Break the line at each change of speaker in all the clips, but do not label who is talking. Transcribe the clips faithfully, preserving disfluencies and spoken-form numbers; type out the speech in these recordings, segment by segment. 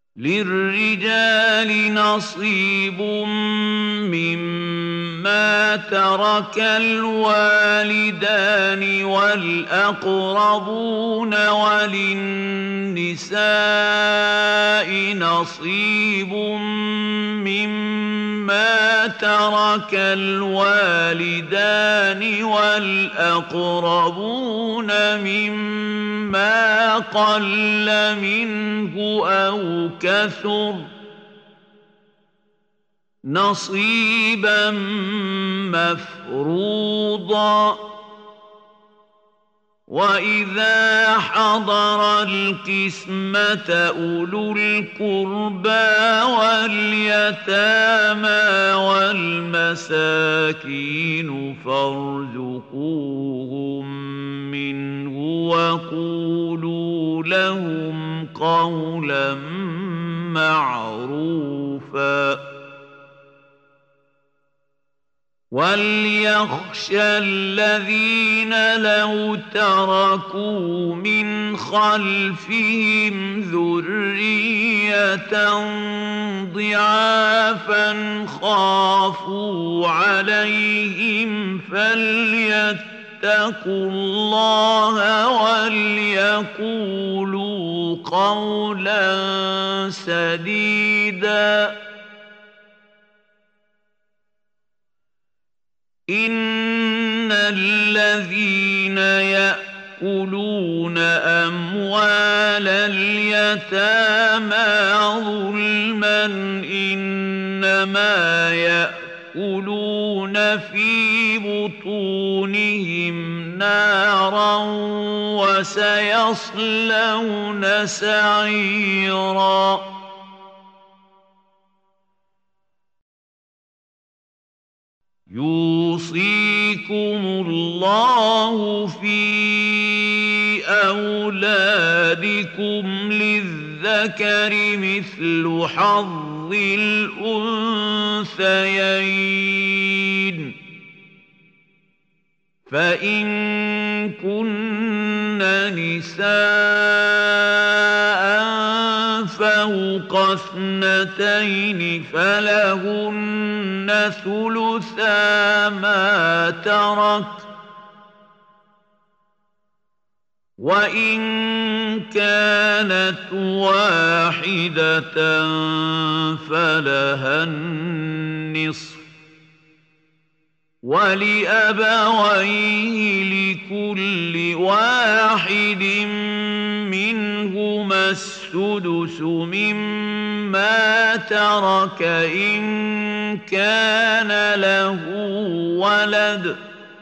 للرجال نصيب مما ترك الوالدان والأقربون وللنساء نصيب مما ترك الوالدان والأقربون مما قل منه أو كثر نصيبا مفروضا. وإذا حضر القسمة أولو القربى واليتامى والمساكين فارزقوهم منه وقولوا لهم قولا معروفا. وليخشى الذين لو تركوا من خلفهم ذرية ضعافا خافوا عليهم فليتقوا الله وليقولوا قولا سديدا. إن الذين يأكلون أموال اليتامى ظلما إنما يأكلون في بطونهم نارا وسيصلون سعيرا. يوصيكم الله في أولادكم للذكر مثل حظ الأنثيين. فإن كن نساء فوق اثنتين فلهن ثلثا ما ترك، وإن كانت واحدة فلها النصف، ولأبويه لكل واحد منهما السدس مما ترك إن كان له ولد،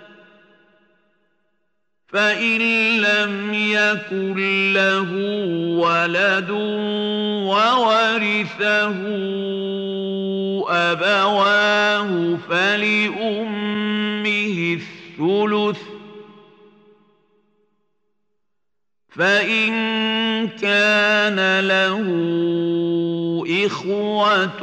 فإن لم يكن له ولد وورثه أبواه فلأمه الثلث، فإن كان له إخوة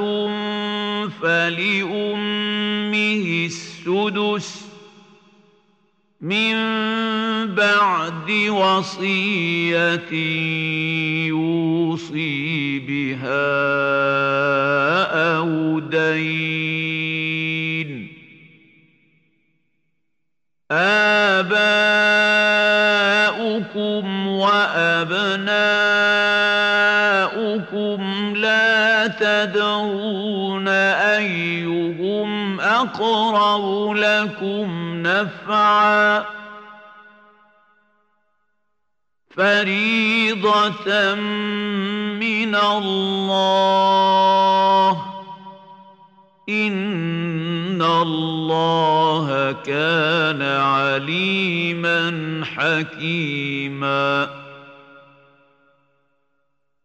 فلأمه السدس من بعد وصية يوصي بها أو دين. آباؤكم وأبناؤكم لا تدرون أيهم أقرب لكم نفعا، فريضة من الله، إن الله كان عليما حكيما.